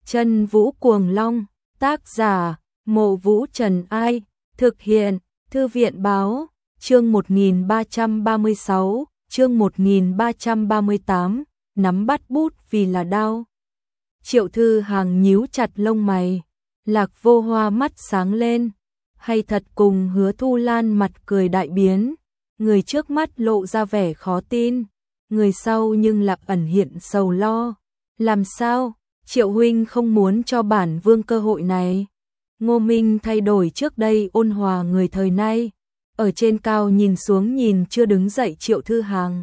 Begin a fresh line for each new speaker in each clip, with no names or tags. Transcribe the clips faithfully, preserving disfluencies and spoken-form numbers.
Chân Vũ Cuồng Long, tác giả, Mộ Vũ Trần Ai, thực hiện, Thư viện Báo, chương một nghìn ba trăm ba mươi sáu, chương một nghìn ba trăm ba mươi tám, nắm bắt bút vì là đau. Triệu Thư Hàng nhíu chặt lông mày, Lạc Vô Hoa mắt sáng lên, hay thật cùng Hứa Thu Lan mặt cười đại biến, người trước mắt lộ ra vẻ khó tin, người sau nhưng lại ẩn hiện sầu lo. Làm sao? Triệu huynh không muốn cho bản vương cơ hội này. Ngô Minh thay đổi trước đây ôn hòa người thời nay, ở trên cao nhìn xuống nhìn chưa đứng dậy Triệu Thư Hàng.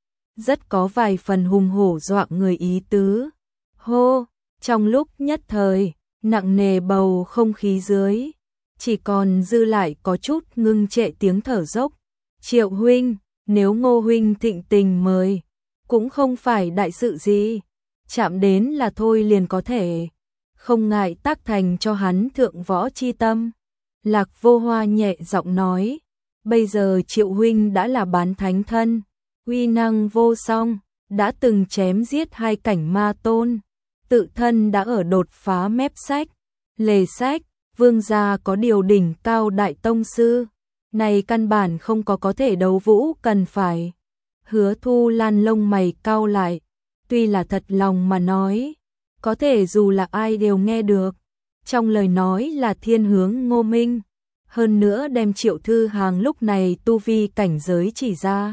Rất có vài phần hùng hổ dọa người ý tứ. Hô, trong lúc nhất thời, nặng nề bầu không khí dưới, chỉ còn dư lại có chút ngưng trệ tiếng thở dốc. Triệu huynh, nếu Ngô huynh thịnh tình mời, cũng không phải đại sự gì, chạm đến là thôi liền có thể, không ngại tác thành cho hắn thượng võ chi tâm. Lạc Vô Hoa nhẹ giọng nói, bây giờ Triệu huynh đã là bán thánh thân, uy năng vô song, đã từng chém giết hai cảnh ma tôn, tự thân đã ở đột phá mép sách, lề sách, vương gia có điều đỉnh cao đại tông sư, này căn bản không có có thể đấu vũ cần phải. Hứa Thu Lan lông mày cau lại, tuy là thật lòng mà nói, có thể dù là ai đều nghe được, trong lời nói là thiên hướng Ngô Minh, hơn nữa đem Triệu Thư Hàng lúc này tu vi cảnh giới chỉ ra.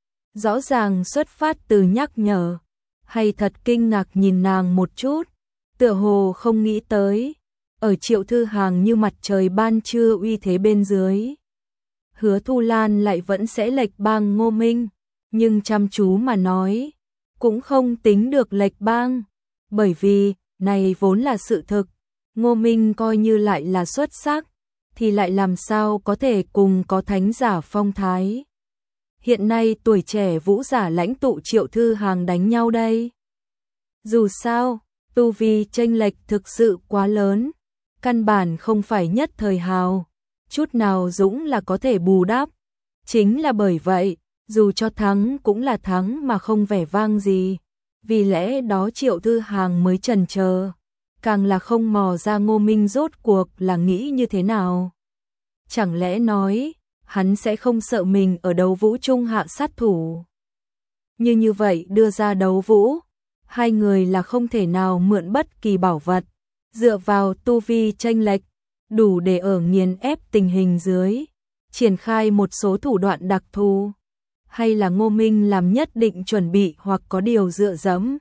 Rõ ràng xuất phát từ nhắc nhở, hay thật kinh ngạc nhìn nàng một chút, tựa hồ không nghĩ tới, ở Triệu Thư Hàng như mặt trời ban trưa uy thế bên dưới. Hứa Thu Lan lại vẫn sẽ lệch bang Ngô Minh, nhưng chăm chú mà nói, cũng không tính được lệch bang, bởi vì, này vốn là sự thực, Ngô Minh coi như lại là xuất sắc, thì lại làm sao có thể cùng có thánh giả phong thái. Hiện nay tuổi trẻ vũ giả lãnh tụ Triệu Thư Hàng đánh nhau đây. Dù sao, tu vi chênh lệch thực sự quá lớn, căn bản không phải nhất thời hào, chút nào dũng là có thể bù đắp. Chính là bởi vậy, dù cho thắng cũng là thắng mà không vẻ vang gì, vì lẽ đó Triệu Thư Hàng mới chần chờ, càng là không mò ra Ngô Minh rốt cuộc là nghĩ như thế nào. Chẳng lẽ nói, hắn sẽ không sợ mình ở đấu vũ trung hạ sát thủ. Như như vậy đưa ra đấu vũ, hai người là không thể nào mượn bất kỳ bảo vật, dựa vào tu vi chênh lệch, đủ để ở nghiền ép tình hình dưới, triển khai một số thủ đoạn đặc thù, hay là Ngô Minh làm nhất định chuẩn bị hoặc có điều dựa dẫm.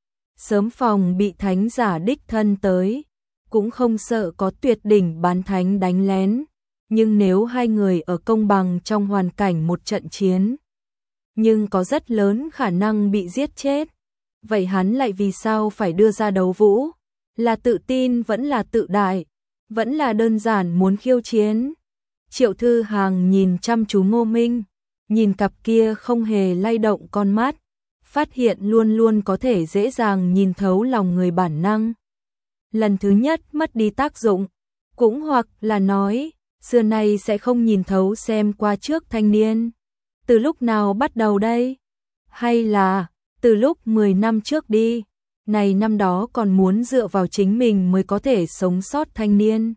Sớm phòng bị thánh giả đích thân tới, cũng không sợ có tuyệt đỉnh bán thánh đánh lén, nhưng nếu hai người ở công bằng trong hoàn cảnh một trận chiến, nhưng có rất lớn khả năng bị giết chết, vậy hắn lại vì sao phải đưa ra đấu vũ? Là tự tin vẫn là tự đại, vẫn là đơn giản muốn khiêu chiến? Triệu Thư Hàng nhìn chăm chú Ngô Minh, nhìn cặp kia không hề lay động con mắt, phát hiện luôn luôn có thể dễ dàng nhìn thấu lòng người bản năng. Lần thứ nhất mất đi tác dụng, cũng hoặc là nói, xưa nay sẽ không nhìn thấu xem qua trước thanh niên. Từ lúc nào bắt đầu đây? Hay là, từ lúc mười năm trước đi, này năm đó còn muốn dựa vào chính mình mới có thể sống sót thanh niên.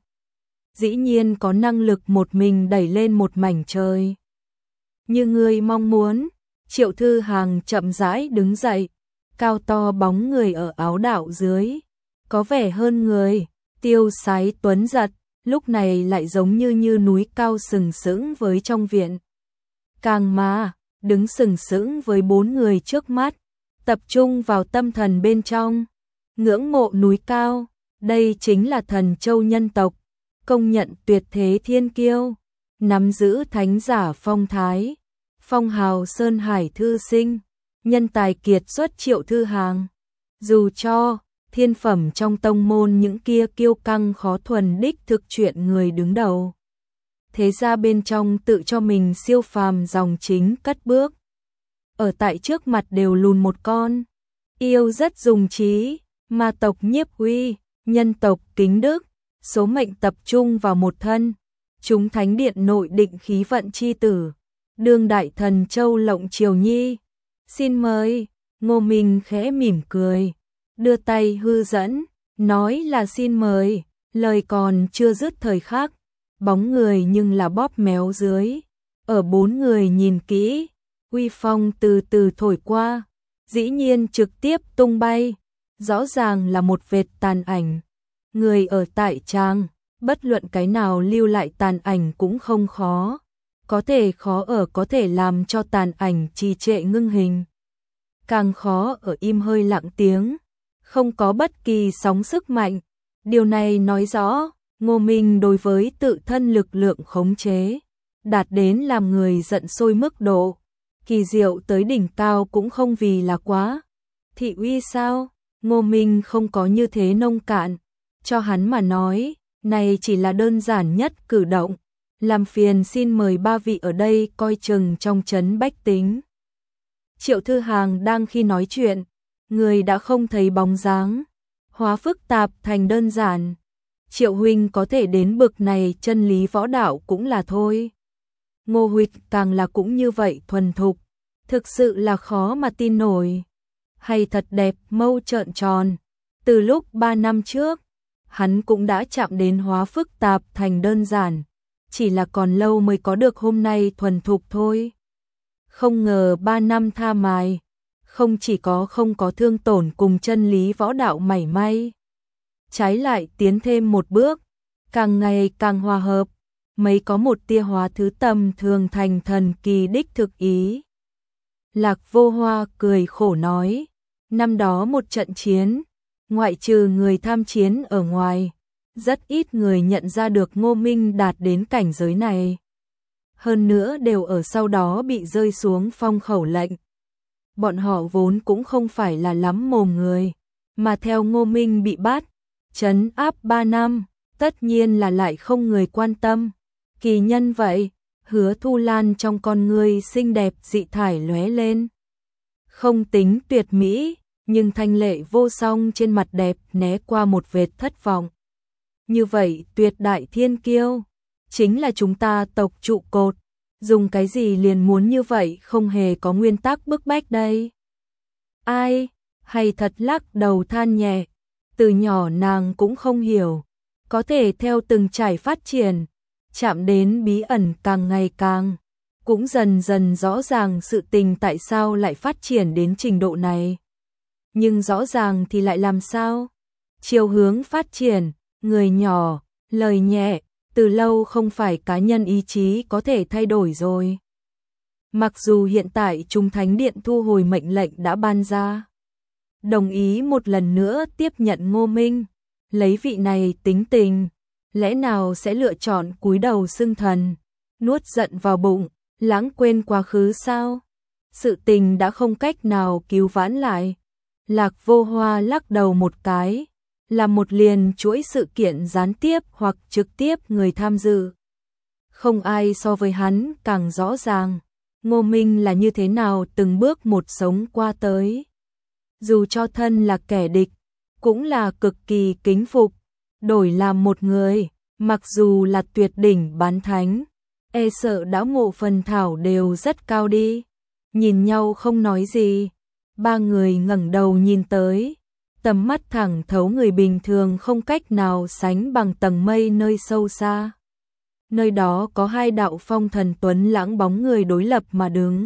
Dĩ nhiên có năng lực một mình đẩy lên một mảnh trời. Như người mong muốn, Triệu Thư Hàng chậm rãi đứng dậy, cao to bóng người ở áo đạo dưới, có vẻ hơn người, tiêu sái tuấn giật, lúc này lại giống như như núi cao sừng sững với trong viện. Càng mà, đứng sừng sững với bốn người trước mắt, tập trung vào tâm thần bên trong, ngưỡng mộ núi cao, đây chính là thần châu nhân tộc, công nhận tuyệt thế thiên kiêu, nắm giữ thánh giả phong thái, phong hào sơn hải thư sinh, nhân tài kiệt xuất Triệu Thư Hàng. Dù cho thiên phẩm trong tông môn những kia kiêu căng khó thuần đích thực chuyện người đứng đầu, thế ra bên trong tự cho mình siêu phàm dòng chính cất bước, ở tại trước mặt đều lùn một con. Yêu rất dùng trí, ma tộc nhiếp uy, nhân tộc kính đức, số mệnh tập trung vào một thân, chúng thánh điện nội định khí vận chi tử, đương đại thần châu lộng triều nhi. Xin mời. Ngô Minh khẽ mỉm cười, đưa tay hư dẫn, Nói là xin mời, lời còn chưa dứt thời khắc, bóng người nhưng là bóp méo dưới. Ở bốn người nhìn kỹ, uy phong từ từ thổi qua, dĩ nhiên trực tiếp tung bay, rõ ràng là một vệt tàn ảnh. Người ở tại trang, bất luận cái nào lưu lại tàn ảnh cũng không khó. Có thể khó ở có thể làm cho tàn ảnh trì trệ ngưng hình. Càng khó ở im hơi lặng tiếng, không có bất kỳ sóng sức mạnh. Điều này nói rõ, Ngô Minh đối với tự thân lực lượng khống chế, đạt đến làm người giận sôi mức độ. Kỳ diệu tới đỉnh cao cũng không vì là quá. Thị uy sao? Ngô Minh không có như thế nông cạn. Cho hắn mà nói, này chỉ là đơn giản nhất cử động. Làm phiền xin mời ba vị ở đây coi chừng trong trấn bách tính. Triệu Thư Hàng đang khi nói chuyện, người đã không thấy bóng dáng, hóa phức tạp thành đơn giản. Triệu huynh có thể đến bực này chân lý võ đạo cũng là thôi. Ngô huynh càng là cũng như vậy thuần thục, thực sự là khó mà tin nổi. Hay thật đẹp, mâu trợn tròn. Từ lúc ba năm trước, hắn cũng đã chạm đến hóa phức tạp thành đơn giản, chỉ là còn lâu mới có được hôm nay thuần thục thôi. Không ngờ ba năm tha mài, không chỉ có không có thương tổn cùng chân lý võ đạo mảy may, trái lại tiến thêm một bước, càng ngày càng hòa hợp, mấy có một tia hóa thứ tầm thường thành thần kỳ đích thực ý. Lạc Vô Hoa cười khổ nói, năm đó một trận chiến, ngoại trừ người tham chiến ở ngoài, rất ít người nhận ra được Ngô Minh đạt đến cảnh giới này. Hơn nữa đều ở sau đó bị rơi xuống phong khẩu lệnh. Bọn họ vốn cũng không phải là lắm mồm người, mà theo Ngô Minh bị bắt, trấn áp ba năm, tất nhiên là lại không người quan tâm. Kỳ nhân vậy, Hứa Thu Lan trong con người xinh đẹp dị thải lóe lên. Không tính tuyệt mỹ, nhưng thanh lệ vô song trên mặt đẹp né qua một vệt thất vọng. Như vậy tuyệt đại thiên kiêu, chính là chúng ta tộc trụ cột, dùng cái gì liền muốn như vậy không hề có nguyên tắc bức bách đây. Ai, hay thật lắc đầu than nhẹ, từ nhỏ nàng cũng không hiểu, có thể theo từng trải phát triển, chạm đến bí ẩn càng ngày càng, cũng dần dần rõ ràng sự tình tại sao lại phát triển đến trình độ này. Nhưng rõ ràng thì lại làm sao? Chiều hướng phát triển, người nhỏ, lời nhẹ, từ lâu không phải cá nhân ý chí có thể thay đổi rồi. Mặc dù hiện tại Trung Thánh Điện thu hồi mệnh lệnh đã ban ra, đồng ý một lần nữa tiếp nhận Ngô Minh, lấy vị này tính tình, lẽ nào sẽ lựa chọn cúi đầu xưng thần, nuốt giận vào bụng, lãng quên quá khứ sao? Sự tình đã không cách nào cứu vãn lại. Lạc Vô Hoa lắc đầu một cái, là một liền chuỗi sự kiện gián tiếp hoặc trực tiếp người tham dự. Không ai so với hắn càng rõ ràng, Ngô Minh là như thế nào từng bước một sống qua tới. Dù cho thân là kẻ địch, cũng là cực kỳ kính phục, đổi làm một người, mặc dù là tuyệt đỉnh bán thánh, e sợ đã ngộ phần thảo đều rất cao đi. Nhìn nhau không nói gì, ba người ngẩng đầu nhìn tới, tầm mắt thẳng thấu người bình thường không cách nào sánh bằng tầng mây nơi sâu xa. Nơi đó có hai đạo phong thần tuấn lãng bóng người đối lập mà đứng.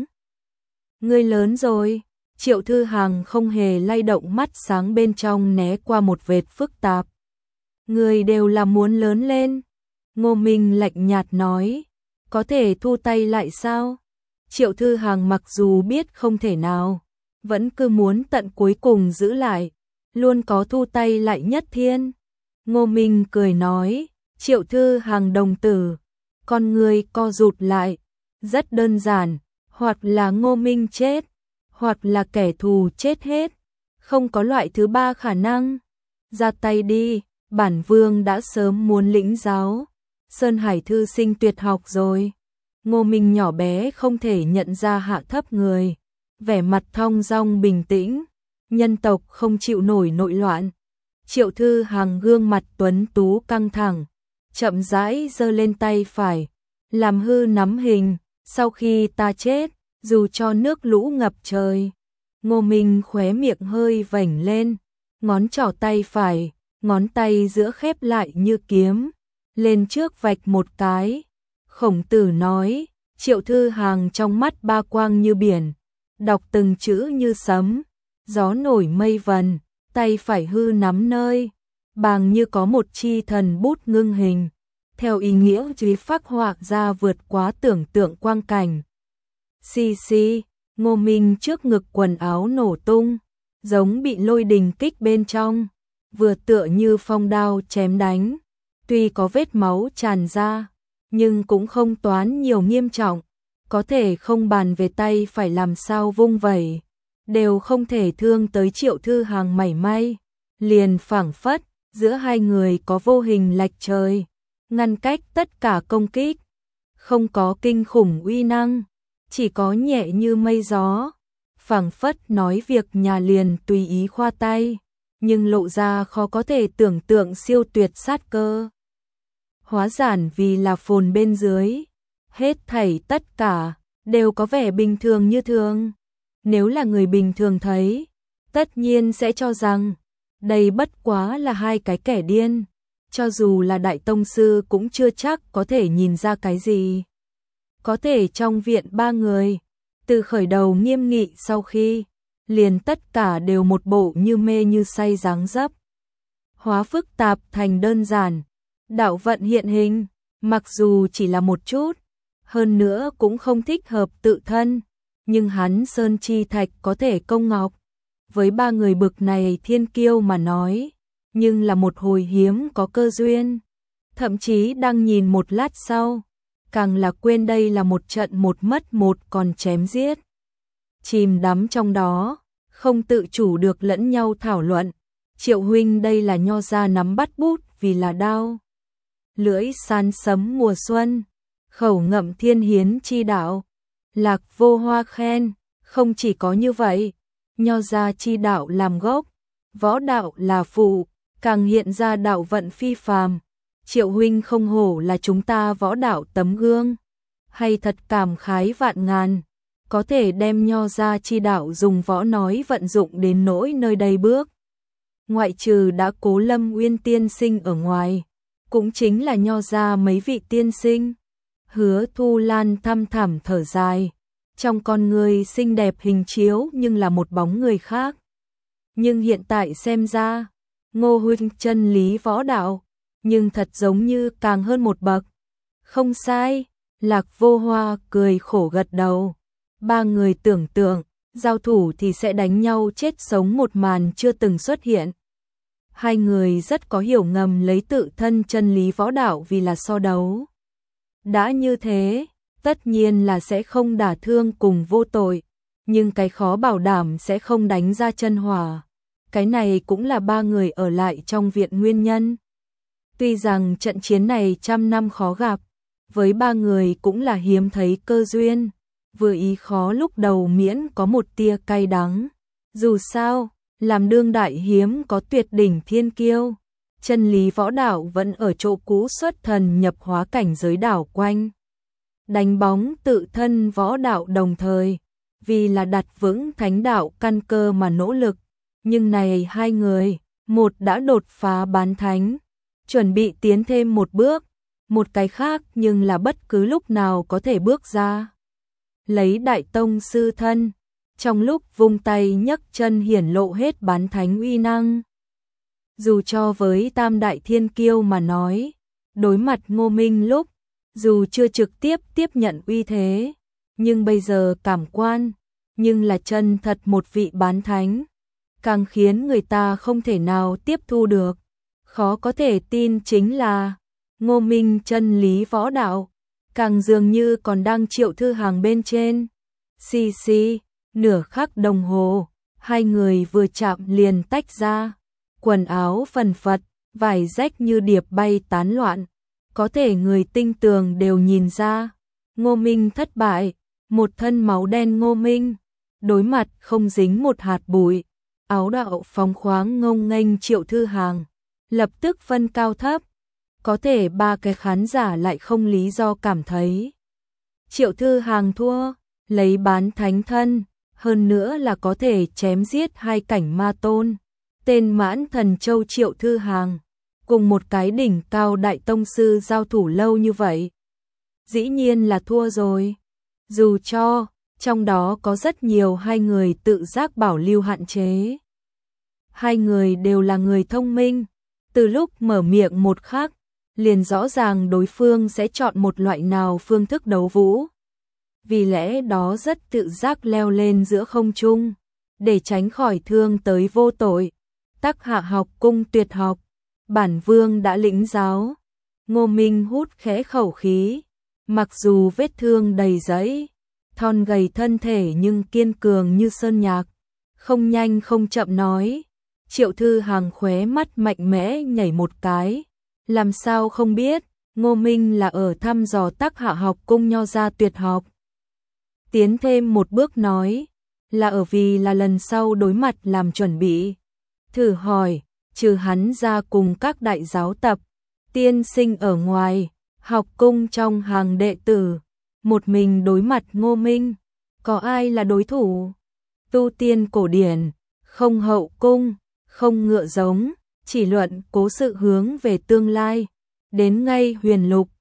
Ngươi lớn rồi, Triệu Thư Hàng không hề lay động, mắt sáng bên trong né qua một vệt phức tạp. Người đều là muốn lớn lên. Ngô Minh lạnh nhạt nói, có thể thu tay lại sao? Triệu Thư Hàng mặc dù biết không thể nào, vẫn cứ muốn tận cuối cùng giữ lại, luôn có thu tay lại nhất thiên. Ngô Minh cười nói, Triệu Thư Hàng đồng tử, con người co rụt lại, rất đơn giản, hoặc là Ngô Minh chết, hoặc là kẻ thù chết hết, không có loại thứ ba khả năng. Ra tay đi, bản vương đã sớm muốn lĩnh giáo Sơn Hải thư sinh tuyệt học rồi. Ngô Minh nhỏ bé không thể nhận ra hạ thấp người, vẻ mặt thong dong bình tĩnh, nhân tộc không chịu nổi nội loạn. Triệu Thư Hàng gương mặt tuấn tú căng thẳng, chậm rãi giơ lên tay phải, làm hư nắm hình, sau khi ta chết, dù cho nước lũ ngập trời. Ngô Minh khóe miệng hơi vểnh lên, ngón trỏ tay phải, ngón tay giữa khép lại như kiếm, lên trước vạch một cái. Khổng Tử nói, Triệu Thư Hàng trong mắt ba quang như biển, đọc từng chữ như sấm, gió nổi mây vần, tay phải hư nắm nơi, bàng như có một chi thần bút ngưng hình, theo ý nghĩa trí phác họa ra vượt quá tưởng tượng quang cảnh. Xì xì, Ngô Minh trước ngực quần áo nổ tung, giống bị lôi đình kích bên trong, vừa tựa như phong đao chém đánh, tuy có vết máu tràn ra, nhưng cũng không toán nhiều nghiêm trọng, có thể không bàn về tay phải làm sao vung vẩy, đều không thể thương tới Triệu Thư Hàng mảy may, liền phảng phất, giữa hai người có vô hình lạch trời, ngăn cách tất cả công kích, không có kinh khủng uy năng, chỉ có nhẹ như mây gió, phảng phất nói việc nhà liền tùy ý khoa tay, nhưng lộ ra khó có thể tưởng tượng siêu tuyệt sát cơ. Hóa giản vì là phồn bên dưới, hết thảy tất cả đều có vẻ bình thường như thường. Nếu là người bình thường thấy, tất nhiên sẽ cho rằng đây bất quá là hai cái kẻ điên, cho dù là đại tông sư cũng chưa chắc có thể nhìn ra cái gì. Có thể trong viện ba người, từ khởi đầu nghiêm nghị sau khi, liền tất cả đều một bộ như mê như say dáng dấp. Hóa phức tạp thành đơn giản, đạo vận hiện hình, mặc dù chỉ là một chút, hơn nữa cũng không thích hợp tự thân, nhưng hắn sơn chi thạch có thể công ngọc. Với ba người bực này thiên kiêu mà nói, nhưng là một hồi hiếm có cơ duyên. Thậm chí đang nhìn một lát sau, càng là quên đây là một trận một mất một còn chém giết. Chìm đắm trong đó, không tự chủ được lẫn nhau thảo luận. Triệu huynh đây là nho gia nắm bắt bút vì là đao. Lưỡi sán sấm mùa xuân, khẩu ngậm thiên hiến chi đạo. Lạc Vô Hoa khen, không chỉ có như vậy, nho gia chi đạo làm gốc, võ đạo là phụ, càng hiện ra đạo vận phi phàm. Triệu huynh không hổ là chúng ta võ đạo tấm gương, hay thật cảm khái vạn ngàn, có thể đem nho gia chi đạo dùng võ nói vận dụng đến nỗi nơi đây bước. Ngoại trừ đã Cố Lâm Uyên tiên sinh ở ngoài, cũng chính là nho gia mấy vị tiên sinh. Hứa Thu Lan thăm thẳm thở dài, trong con người xinh đẹp hình chiếu nhưng là một bóng người khác. Nhưng hiện tại xem ra, Ngô huynh chân lý võ đạo, nhưng thật giống như càng hơn một bậc. Không sai, Lạc Vô Hoa cười khổ gật đầu. Ba người tưởng tượng, giao thủ thì sẽ đánh nhau chết sống một màn chưa từng xuất hiện. Hai người rất có hiểu ngầm lấy tự thân chân lý võ đạo vì là so đấu. Đã như thế, tất nhiên là sẽ không đả thương cùng vô tội, nhưng cái khó bảo đảm sẽ không đánh ra chân hỏa. Cái này cũng là ba người ở lại trong viện nguyên nhân. Tuy rằng trận chiến này trăm năm khó gặp, với ba người cũng là hiếm thấy cơ duyên, vừa ý khó lúc đầu miễn có một tia cay đắng. Dù sao, làm đương đại hiếm có tuyệt đỉnh thiên kiêu, chân lý võ đạo vẫn ở chỗ cũ xuất thần nhập hóa cảnh giới đảo quanh. Đánh bóng tự thân võ đạo đồng thời, vì là đặt vững thánh đạo căn cơ mà nỗ lực, nhưng này hai người, một đã đột phá bán thánh, chuẩn bị tiến thêm một bước, một cái khác nhưng là bất cứ lúc nào có thể bước ra. Lấy đại tông sư thân, trong lúc vung tay nhấc chân hiển lộ hết bán thánh uy năng. Dù cho với tam đại thiên kiêu mà nói, đối mặt Ngô Minh lúc, dù chưa trực tiếp tiếp nhận uy thế, nhưng bây giờ cảm quan, nhưng là chân thật một vị bán thánh, càng khiến người ta không thể nào tiếp thu được. Khó có thể tin chính là Ngô Minh chân lý võ đạo, càng dường như còn đang Triệu Thư Hàng bên trên. Xì xì, nửa khắc đồng hồ, hai người vừa chạm liền tách ra, quần áo phần phật, vải rách như điệp bay tán loạn, có thể người tinh tường đều nhìn ra. Ngô Minh thất bại, một thân máu đen Ngô Minh, đối mặt không dính một hạt bụi, áo đạo phóng khoáng ngông nghênh Triệu Thư Hàng, lập tức phân cao thấp. Có thể ba cái khán giả lại không lý do cảm thấy Triệu Thư Hàng thua, lấy bán thánh thân, hơn nữa là có thể chém giết hai cảnh ma tôn, tên Mãn Thần Châu Triệu Thư Hàng, cùng một cái đỉnh cao đại tông sư giao thủ lâu như vậy. Dĩ nhiên là thua rồi. Dù cho, trong đó có rất nhiều hai người tự giác bảo lưu hạn chế. Hai người đều là người thông minh, từ lúc mở miệng một khắc, liền rõ ràng đối phương sẽ chọn một loại nào phương thức đấu vũ. Vì lẽ đó rất tự giác leo lên giữa không trung, để tránh khỏi thương tới vô tội. Tắc Hạ học cung tuyệt học, bản vương đã lĩnh giáo. Ngô Minh hút khẽ khẩu khí, mặc dù vết thương đầy giấy, thon gầy thân thể nhưng kiên cường như sơn nhạc, không nhanh không chậm nói. Triệu Thư Hàng khóe mắt mạnh mẽ nhảy một cái, làm sao không biết, Ngô Minh là ở thăm dò Tắc Hạ học cung nho ra tuyệt học. Tiến thêm một bước nói, là ở vì là lần sau đối mặt làm chuẩn bị. Thử hỏi, trừ hắn ra cùng các đại giáo tập, tiên sinh ở ngoài, học cung trong hàng đệ tử, một mình đối mặt Ngô Minh, có ai là đối thủ? Tu tiên cổ điển, không hậu cung, không ngựa giống, chỉ luận cố sự hướng về tương lai, đến ngay huyền lục,